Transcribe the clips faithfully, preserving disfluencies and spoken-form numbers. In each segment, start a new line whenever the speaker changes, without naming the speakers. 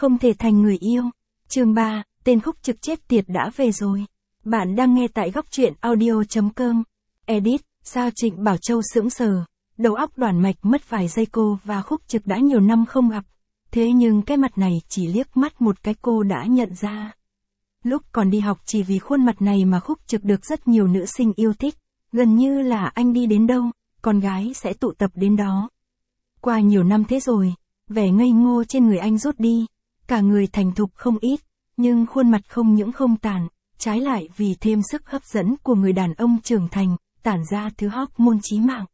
Không thể thành người yêu. Chương ba, tên khúc trực chết tiệt đã về rồi. Bạn đang nghe tại góc truyện audio chấm com. Edit, sao Trịnh Bảo Châu sững sờ, đầu óc đoản mạch mất vài giây. Cô và khúc trực đã nhiều năm không gặp. Thế nhưng cái mặt này chỉ liếc mắt một cái cô đã nhận ra. Lúc còn đi học chỉ vì khuôn mặt này mà khúc trực được rất nhiều nữ sinh yêu thích. Gần như là anh đi đến đâu, con gái sẽ tụ tập đến đó. Qua nhiều năm thế rồi, vẻ ngây ngô trên người anh rút đi. Cả người thành thục không ít, nhưng khuôn mặt không những không tàn, trái lại vì thêm sức hấp dẫn của người đàn ông trưởng thành, tản ra thứ hormone chí mạng.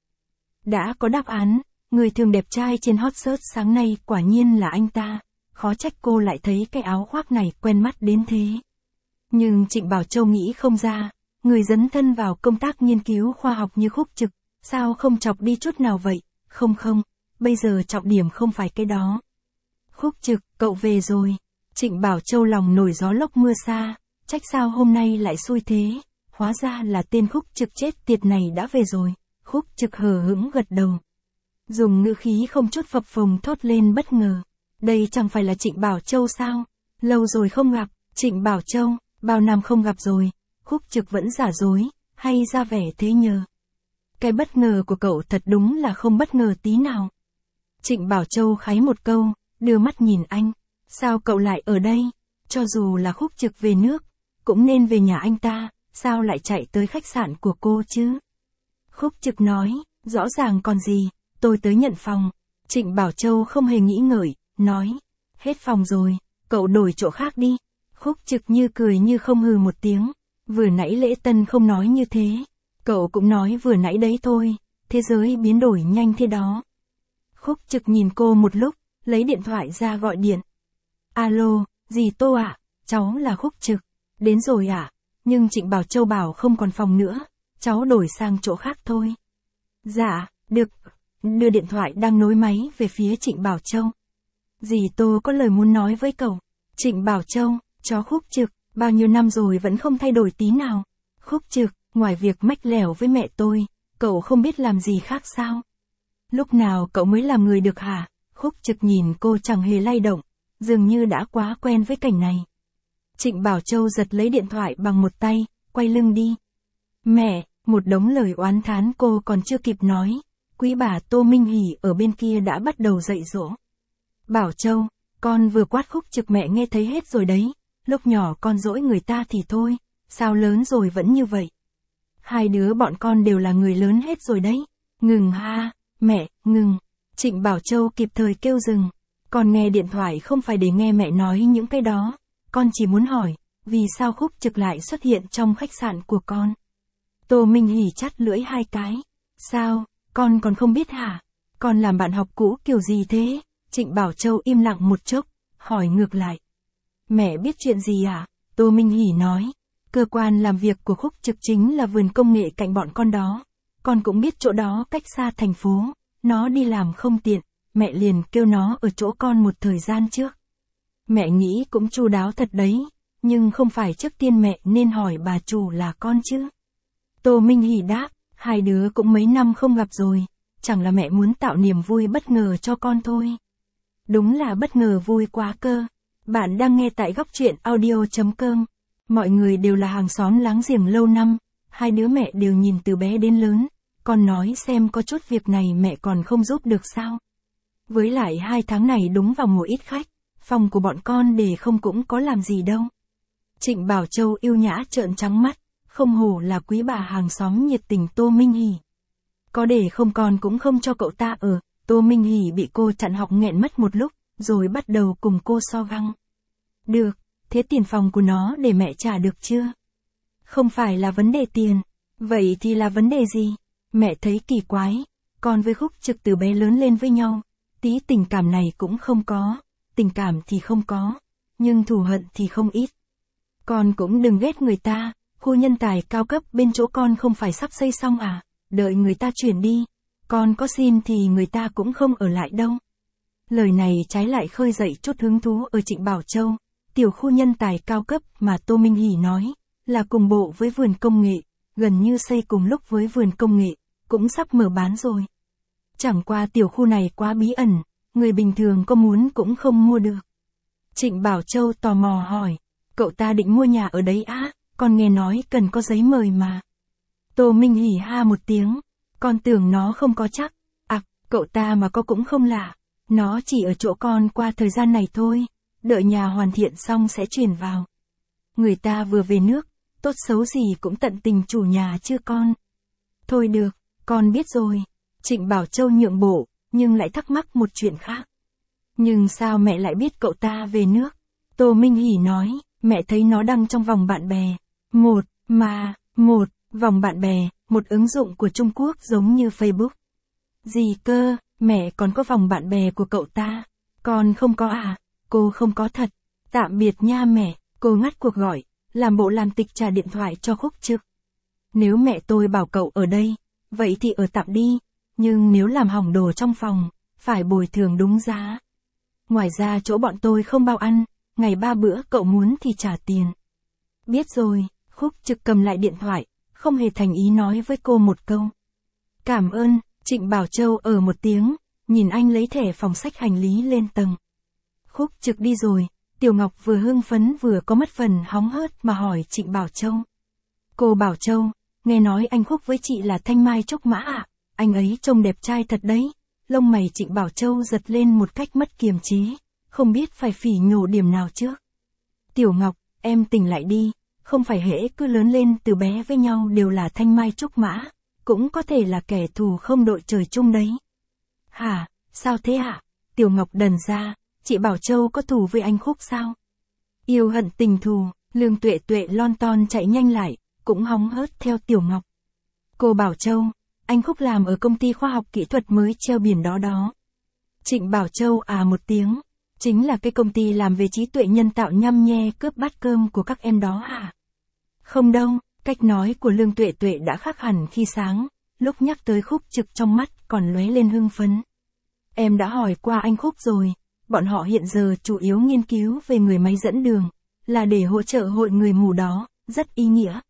Đã có đáp án, người thường đẹp trai trên hot search sáng nay quả nhiên là anh ta. Khó trách cô lại thấy cái áo khoác này quen mắt đến thế. Nhưng Trịnh Bảo Châu nghĩ không ra, người dấn thân vào công tác nghiên cứu khoa học như khúc trực, sao không chọc đi chút nào vậy? Không không, bây giờ trọng điểm không phải cái đó. Khúc trực, cậu về rồi. Trịnh Bảo Châu lòng nổi gió lốc mưa xa, trách sao hôm nay lại xui thế, hóa ra là tên khúc trực chết tiệt này đã về rồi. Khúc trực hờ hững gật đầu, dùng ngữ khí không chút phập phồng thốt lên bất ngờ. Đây chẳng phải là Trịnh Bảo Châu sao? Lâu rồi không gặp. Trịnh Bảo Châu, bao năm không gặp rồi. Khúc trực vẫn giả dối, hay ra vẻ thế nhờ? Cái bất ngờ của cậu thật đúng là không bất ngờ tí nào. Trịnh Bảo Châu kháy một câu, đưa mắt nhìn anh. Sao cậu lại ở đây? Cho dù là khúc trực về nước, cũng nên về nhà anh ta, sao lại chạy tới khách sạn của cô chứ? Khúc trực nói, rõ ràng còn gì, tôi tới nhận phòng. Trịnh Bảo Châu không hề nghĩ ngợi, nói, hết phòng rồi, cậu đổi chỗ khác đi. Khúc trực như cười như không hừ một tiếng, vừa nãy Lễ Tân không nói như thế. Cậu cũng nói vừa nãy đấy thôi, thế giới biến đổi nhanh thế đó. Khúc trực nhìn cô một lúc, lấy điện thoại ra gọi điện. Alo, dì Tô ạ, cháu là khúc trực, đến rồi ạ, à? Nhưng Trịnh Bảo Châu bảo không còn phòng nữa, cháu đổi sang chỗ khác thôi. Dạ, được, đưa điện thoại đang nối máy về phía Trịnh Bảo Châu. Dì Tô có lời muốn nói với cậu. Trịnh Bảo Châu, chó khúc trực, bao nhiêu năm rồi vẫn không thay đổi tí nào. Khúc trực, ngoài việc mách lẻo với mẹ tôi, cậu không biết làm gì khác sao? Lúc nào cậu mới làm người được hả? Khúc trực nhìn cô chẳng hề lay động, dường như đã quá quen với cảnh này. Trịnh Bảo Châu giật lấy điện thoại bằng một tay, quay lưng đi. Mẹ, một đống lời oán thán cô còn chưa kịp nói, quý bà Tô Minh Hỷ ở bên kia đã bắt đầu dạy dỗ. Bảo Châu, con vừa quát khúc trực mẹ nghe thấy hết rồi đấy, lúc nhỏ con dỗi người ta thì thôi, sao lớn rồi vẫn như vậy? Hai đứa bọn con đều là người lớn hết rồi đấy. Ngừng ha, mẹ, ngừng. Trịnh Bảo Châu kịp thời kêu dừng. Con nghe điện thoại không phải để nghe mẹ nói những cái đó. Con chỉ muốn hỏi, vì sao khúc trực lại xuất hiện trong khách sạn của con? Tô Minh Hỷ chắt lưỡi hai cái. Sao, con còn không biết hả? Con làm bạn học cũ kiểu gì thế? Trịnh Bảo Châu im lặng một chốc, hỏi ngược lại. Mẹ biết chuyện gì à? Tô Minh Hỷ nói. Cơ quan làm việc của khúc trực chính là vườn công nghệ cạnh bọn con đó. Con cũng biết chỗ đó cách xa thành phố, nó đi làm không tiện, mẹ liền kêu nó ở chỗ con một thời gian trước. Mẹ nghĩ cũng chu đáo thật đấy, nhưng không phải trước tiên mẹ nên hỏi bà chủ là con chứ. Tô Minh Hỷ đáp, hai đứa cũng mấy năm không gặp rồi, chẳng là mẹ muốn tạo niềm vui bất ngờ cho con thôi. Đúng là bất ngờ vui quá cơ. Bạn đang nghe tại góc truyện audio chấm com. Mọi người đều là hàng xóm láng giềng lâu năm, hai đứa mẹ đều nhìn từ bé đến lớn, con nói xem có chút việc này mẹ còn không giúp được sao. Với lại hai tháng này đúng vào mùa ít khách, phòng của bọn con để không cũng có làm gì đâu. Trịnh Bảo Châu yêu nhã trợn trắng mắt, không hổ là quý bà hàng xóm nhiệt tình Tô Minh Hỷ. Có để không con cũng không cho cậu ta ở. Tô Minh Hỷ bị cô chặn học nghẹn mất một lúc, rồi bắt đầu cùng cô so găng. Được, thế tiền phòng của nó để mẹ trả được chưa? Không phải là vấn đề tiền, vậy thì là vấn đề gì? Mẹ thấy kỳ quái, con với khúc trực từ bé lớn lên với nhau, tí tình cảm này cũng không có, tình cảm thì không có, nhưng thù hận thì không ít. Con cũng đừng ghét người ta, khu nhân tài cao cấp bên chỗ con không phải sắp xây xong à, đợi người ta chuyển đi, con có xin thì người ta cũng không ở lại đâu. Lời này trái lại khơi dậy chút hứng thú ở Trịnh Bảo Châu. Tiểu khu nhân tài cao cấp mà Tô Minh Hỷ nói, là cùng bộ với vườn công nghệ, gần như xây cùng lúc với vườn công nghệ, cũng sắp mở bán rồi. Chẳng qua tiểu khu này quá bí ẩn, người bình thường có muốn cũng không mua được. Trịnh Bảo Châu tò mò hỏi, cậu ta định mua nhà ở đấy á, con nghe nói cần có giấy mời mà. Tô Minh hỉ ha một tiếng, con tưởng nó không có chắc, à, cậu ta mà có cũng không lạ, nó chỉ ở chỗ con qua thời gian này thôi, đợi nhà hoàn thiện xong sẽ chuyển vào. Người ta vừa về nước, tốt xấu gì cũng tận tình chủ nhà chứ con. Thôi được, con biết rồi. Trịnh Bảo Châu nhượng bộ, nhưng lại thắc mắc một chuyện khác. Nhưng sao mẹ lại biết cậu ta về nước? Tô Minh hỉ nói, mẹ thấy nó đăng trong vòng bạn bè. Một, mà, một, vòng bạn bè, một ứng dụng của Trung Quốc giống như Facebook. Gì cơ, mẹ còn có vòng bạn bè của cậu ta? Con không có à? Cô không có thật. Tạm biệt nha mẹ, cô ngắt cuộc gọi, làm bộ làm tịch trả điện thoại cho Khúc Trực. Nếu mẹ tôi bảo cậu ở đây, vậy thì ở tạm đi, nhưng nếu làm hỏng đồ trong phòng, phải bồi thường đúng giá. Ngoài ra chỗ bọn tôi không bao ăn, ngày ba bữa cậu muốn thì trả tiền. Biết rồi, Khúc Trực cầm lại điện thoại, không hề thành ý nói với cô một câu. Cảm ơn, Trịnh Bảo Châu ở một tiếng, nhìn anh lấy thẻ phòng xách hành lý lên tầng. Khúc Trực đi rồi, Tiểu Ngọc vừa hưng phấn vừa có mất phần hóng hớt mà hỏi Trịnh Bảo Châu. Cô Bảo Châu, nghe nói anh Khúc với chị là Thanh Mai Trúc Mã à? Anh ấy trông đẹp trai thật đấy. Lông mày Trịnh Bảo Châu giật lên một cách mất kiềm chế, không biết phải phỉ nhổ điểm nào trước. Tiểu Ngọc, em tỉnh lại đi, không phải hễ cứ lớn lên từ bé với nhau đều là Thanh Mai Trúc Mã, cũng có thể là kẻ thù không đội trời chung đấy. Hả, sao thế hả? Tiểu Ngọc đần ra, chị Bảo Châu có thù với anh Khúc sao? Yêu hận tình thù, Lương Tuệ Tuệ lon ton chạy nhanh lại, cũng hóng hớt theo Tiểu Ngọc. Cô Bảo Châu, anh Khúc làm ở công ty khoa học kỹ thuật mới treo biển đó đó. Trịnh Bảo Châu à một tiếng, chính là cái công ty làm về trí tuệ nhân tạo nhăm nhe cướp bát cơm của các em đó à? Không đâu, cách nói của Lương Tuệ Tuệ đã khác hẳn khi sáng, lúc nhắc tới Khúc Trực trong mắt còn lóe lên hưng phấn. Em đã hỏi qua anh Khúc rồi, bọn họ hiện giờ chủ yếu nghiên cứu về người máy dẫn đường, là để hỗ trợ hội người mù đó, rất ý nghĩa.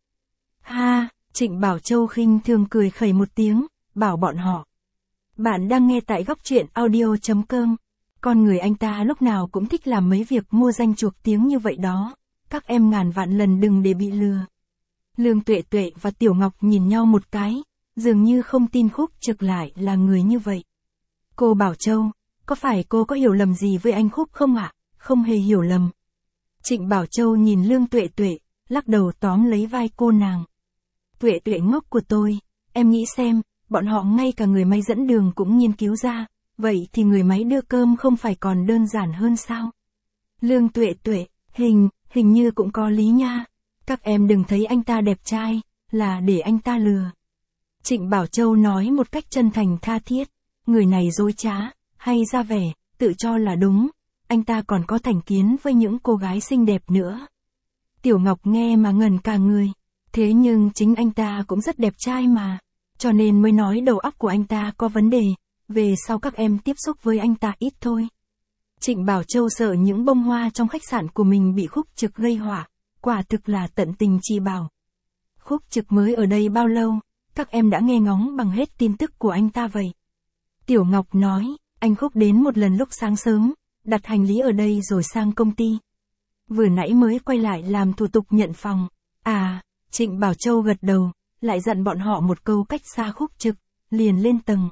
Ha, Trịnh Bảo Châu khinh thường cười khẩy một tiếng, bảo bọn họ. Bạn đang nghe tại góc truyện audio chấm com. Con người anh ta lúc nào cũng thích làm mấy việc mua danh chuộc tiếng như vậy đó, các em ngàn vạn lần đừng để bị lừa. Lương Tuệ Tuệ và Tiểu Ngọc nhìn nhau một cái, dường như không tin Khúc Trực lại là người như vậy. Cô Bảo Châu, có phải cô có hiểu lầm gì với anh Khúc không ạ? À? Không hề hiểu lầm. Trịnh Bảo Châu nhìn Lương Tuệ Tuệ, lắc đầu tóm lấy vai cô nàng. Tuệ Tuệ ngốc của tôi, em nghĩ xem, bọn họ ngay cả người máy dẫn đường cũng nghiên cứu ra, vậy thì người máy đưa cơm không phải còn đơn giản hơn sao? Lương Tuệ Tuệ, hình, hình như cũng có lý nha. Các em đừng thấy anh ta đẹp trai, là để anh ta lừa. Trịnh Bảo Châu nói một cách chân thành tha thiết, người này dối trá, hay ra vẻ, tự cho là đúng, anh ta còn có thành kiến với những cô gái xinh đẹp nữa. Tiểu Ngọc nghe mà ngẩn cả người, thế nhưng chính anh ta cũng rất đẹp trai mà, cho nên mới nói đầu óc của anh ta có vấn đề, về sau các em tiếp xúc với anh ta ít thôi. Trịnh Bảo Châu sợ những bông hoa trong khách sạn của mình bị Khúc Trực gây họa, quả thực là tận tình chi bảo. Khúc Trực mới ở đây bao lâu, các em đã nghe ngóng bằng hết tin tức của anh ta vậy. Tiểu Ngọc nói, anh Khúc đến một lần lúc sáng sớm, đặt hành lý ở đây rồi sang công ty. Vừa nãy mới quay lại làm thủ tục nhận phòng. À, Trịnh Bảo Châu gật đầu, lại dặn bọn họ một câu cách xa Khúc Trực, liền lên tầng.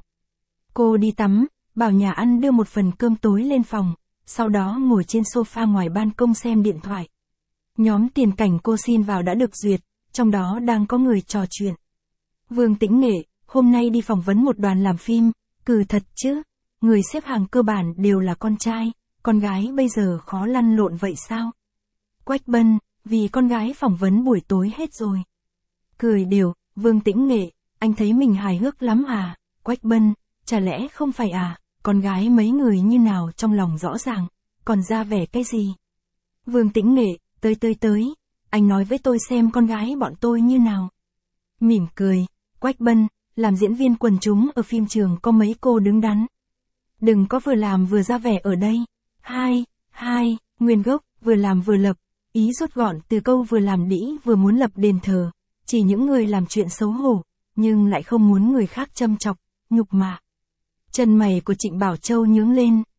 Cô đi tắm, bảo nhà ăn đưa một phần cơm tối lên phòng, sau đó ngồi trên sofa ngoài ban công xem điện thoại. Nhóm tiền cảnh cô xin vào đã được duyệt, trong đó đang có người trò chuyện. Vương Tĩnh Nghệ, hôm nay đi phỏng vấn một đoàn làm phim, cừ thật chứ, người xếp hàng cơ bản đều là con trai, con gái bây giờ khó lăn lộn vậy sao? Quách Bân, vì con gái phỏng vấn buổi tối hết rồi. Cười đều, Vương Tĩnh Nghệ, anh thấy mình hài hước lắm à? Quách Bân, chả lẽ không phải à, con gái mấy người như nào trong lòng rõ ràng, còn ra vẻ cái gì? Vương Tĩnh Nghệ, tới tới tới, anh nói với tôi xem con gái bọn tôi như nào. Mỉm cười, Quách Bân, làm diễn viên quần chúng ở phim trường có mấy cô đứng đắn. Đừng có vừa làm vừa ra vẻ ở đây. Hai, hai, nguyên gốc, vừa làm vừa lập, ý rút gọn từ câu vừa làm đĩ vừa muốn lập đền thờ, chỉ những người làm chuyện xấu hổ, nhưng lại không muốn người khác châm chọc, nhục mạ. Chân mày của Trịnh Bảo Châu nhướng lên,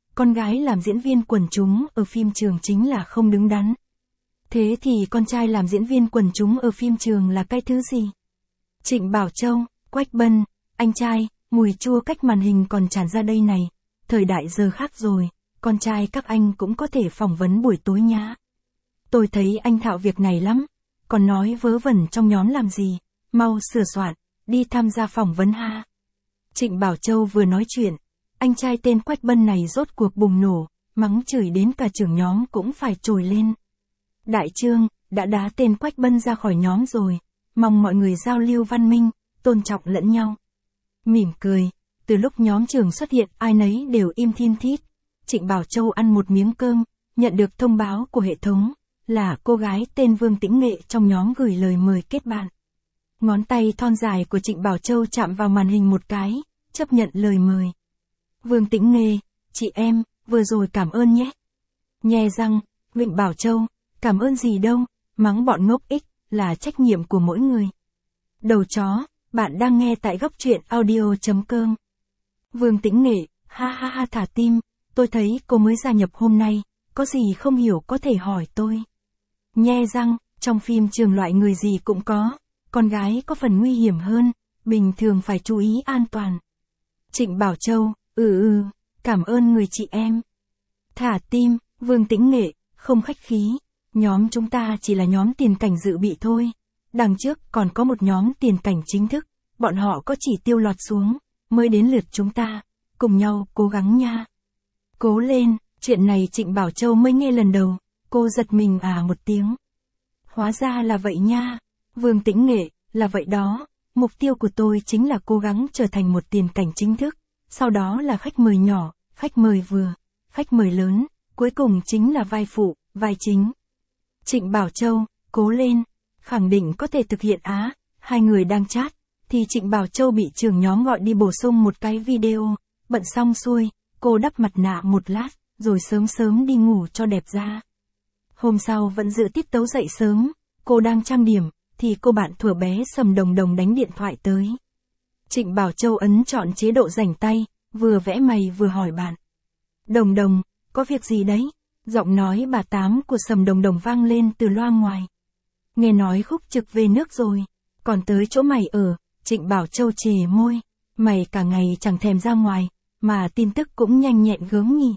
con gái làm diễn viên quần chúng ở phim trường chính là không đứng đắn. Thế thì con trai làm diễn viên quần chúng ở phim trường là cái thứ gì? Trịnh Bảo Châu, Quách Bân, anh trai, mùi chua cách màn hình còn tràn ra đây này. Thời đại giờ khác rồi, con trai các anh cũng có thể phỏng vấn buổi tối nhá. Tôi thấy anh thạo việc này lắm, còn nói vớ vẩn trong nhóm làm gì, mau sửa soạn, đi tham gia phỏng vấn ha. Trịnh Bảo Châu vừa nói chuyện, anh trai tên Quách Bân này rốt cuộc bùng nổ, mắng chửi đến cả trưởng nhóm cũng phải trồi lên. Đại Trương, đã đá tên Quách Bân ra khỏi nhóm rồi, mong mọi người giao lưu văn minh, tôn trọng lẫn nhau. Mỉm cười, từ lúc nhóm trưởng xuất hiện ai nấy đều im thin thít. Trịnh Bảo Châu ăn một miếng cơm, nhận được thông báo của hệ thống, là cô gái tên Vương Tĩnh Nghệ trong nhóm gửi lời mời kết bạn. Ngón tay thon dài của Trịnh Bảo Châu chạm vào màn hình một cái, chấp nhận lời mời. Vương Tĩnh Nghệ, chị em, vừa rồi cảm ơn nhé. Nhe răng, Trịnh Bảo Châu, cảm ơn gì đâu, mắng bọn ngốc ích, là trách nhiệm của mỗi người. Đầu chó, bạn đang nghe tại góc truyện audio chấm com. Vương Tĩnh Nghệ, ha ha ha thả tim, tôi thấy cô mới gia nhập hôm nay, có gì không hiểu có thể hỏi tôi. Nhe răng, trong phim trường loại người gì cũng có, con gái có phần nguy hiểm hơn, bình thường phải chú ý an toàn. Trịnh Bảo Châu, ừ ừ, cảm ơn người chị em. Thả tim, Vương Tĩnh Nghệ, không khách khí, nhóm chúng ta chỉ là nhóm tiền cảnh dự bị thôi. Đằng trước còn có một nhóm tiền cảnh chính thức, bọn họ có chỉ tiêu lọt xuống, mới đến lượt chúng ta, cùng nhau cố gắng nha. Cố lên, chuyện này Trịnh Bảo Châu mới nghe lần đầu, cô giật mình à một tiếng. Hóa ra là vậy nha, Vương Tĩnh Nghệ, là vậy đó, mục tiêu của tôi chính là cố gắng trở thành một tiền cảnh chính thức, sau đó là khách mời nhỏ, khách mời vừa, khách mời lớn, cuối cùng chính là vai phụ, vai chính. Trịnh Bảo Châu, cố lên, khẳng định có thể thực hiện á, hai người đang chat, thì Trịnh Bảo Châu bị trưởng nhóm gọi đi bổ sung một cái video, bận xong xuôi, cô đắp mặt nạ một lát, rồi sớm sớm đi ngủ cho đẹp da. Hôm sau vẫn giữ tiết tấu dậy sớm, cô đang trang điểm, thì cô bạn thuở bé Sầm Đồng Đồng đánh điện thoại tới. Trịnh Bảo Châu ấn chọn chế độ rảnh tay, vừa vẽ mày vừa hỏi bạn. Đồng Đồng, có việc gì đấy? Giọng nói bà Tám của Sầm Đồng Đồng vang lên từ loa ngoài. Nghe nói Khúc Trực về nước rồi, còn tới chỗ mày ở, Trịnh Bảo Châu chề môi, mày cả ngày chẳng thèm ra ngoài, mà tin tức cũng nhanh nhẹn gớm nhỉ.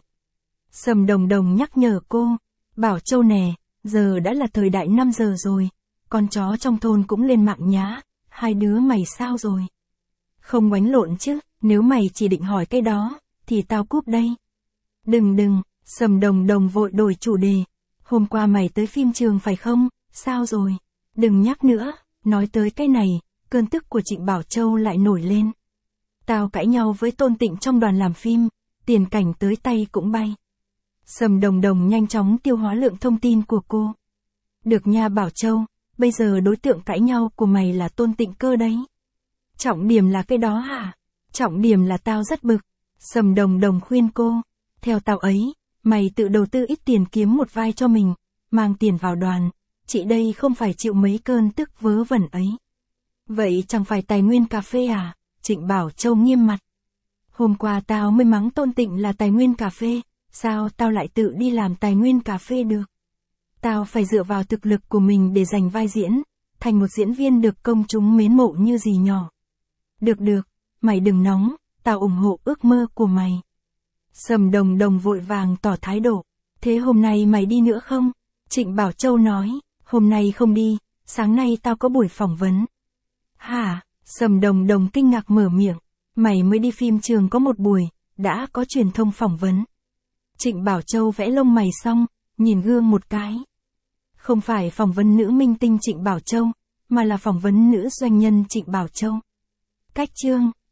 Sầm Đồng Đồng nhắc nhở cô, Bảo Châu nè, giờ đã là thời đại năm giờ rồi, con chó trong thôn cũng lên mạng nhá, hai đứa mày sao rồi? Không oánh lộn chứ, nếu mày chỉ định hỏi cái đó, thì tao cúp đây. Đừng đừng, Sầm Đồng Đồng vội đổi chủ đề, hôm qua mày tới phim trường phải không, sao rồi? Đừng nhắc nữa, nói tới cái này, cơn tức của Trịnh Bảo Châu lại nổi lên. Tao cãi nhau với Tôn Tịnh trong đoàn làm phim, tiền cảnh tới tay cũng bay. Sầm Đồng Đồng nhanh chóng tiêu hóa lượng thông tin của cô. Được nha Bảo Châu, bây giờ đối tượng cãi nhau của mày là Tôn Tịnh cơ đấy. Trọng điểm là cái đó hả? Trọng điểm là tao rất bực. Sầm Đồng Đồng khuyên cô, theo tao ấy, mày tự đầu tư ít tiền kiếm một vai cho mình, mang tiền vào đoàn, chị đây không phải chịu mấy cơn tức vớ vẩn ấy. Vậy chẳng phải tài nguyên cà phê à? Trịnh Bảo Châu nghiêm mặt. Hôm qua tao mới mắng Tôn Tịnh là tài nguyên cà phê, sao tao lại tự đi làm tài nguyên cà phê được? Tao phải dựa vào thực lực của mình để giành vai diễn, thành một diễn viên được công chúng mến mộ như dì nhỏ. Được được, mày đừng nóng, tao ủng hộ ước mơ của mày. Sầm Đồng Đồng vội vàng tỏ thái độ. Thế hôm nay mày đi nữa không? Trịnh Bảo Châu nói, hôm nay không đi, sáng nay tao có buổi phỏng vấn. Hả? Sầm Đồng Đồng kinh ngạc mở miệng, mày mới đi phim trường có một buổi, đã có truyền thông phỏng vấn. Trịnh Bảo Châu vẽ lông mày xong, nhìn gương một cái. Không phải phỏng vấn nữ minh tinh Trịnh Bảo Châu, mà là phỏng vấn nữ doanh nhân Trịnh Bảo Châu. Cách chương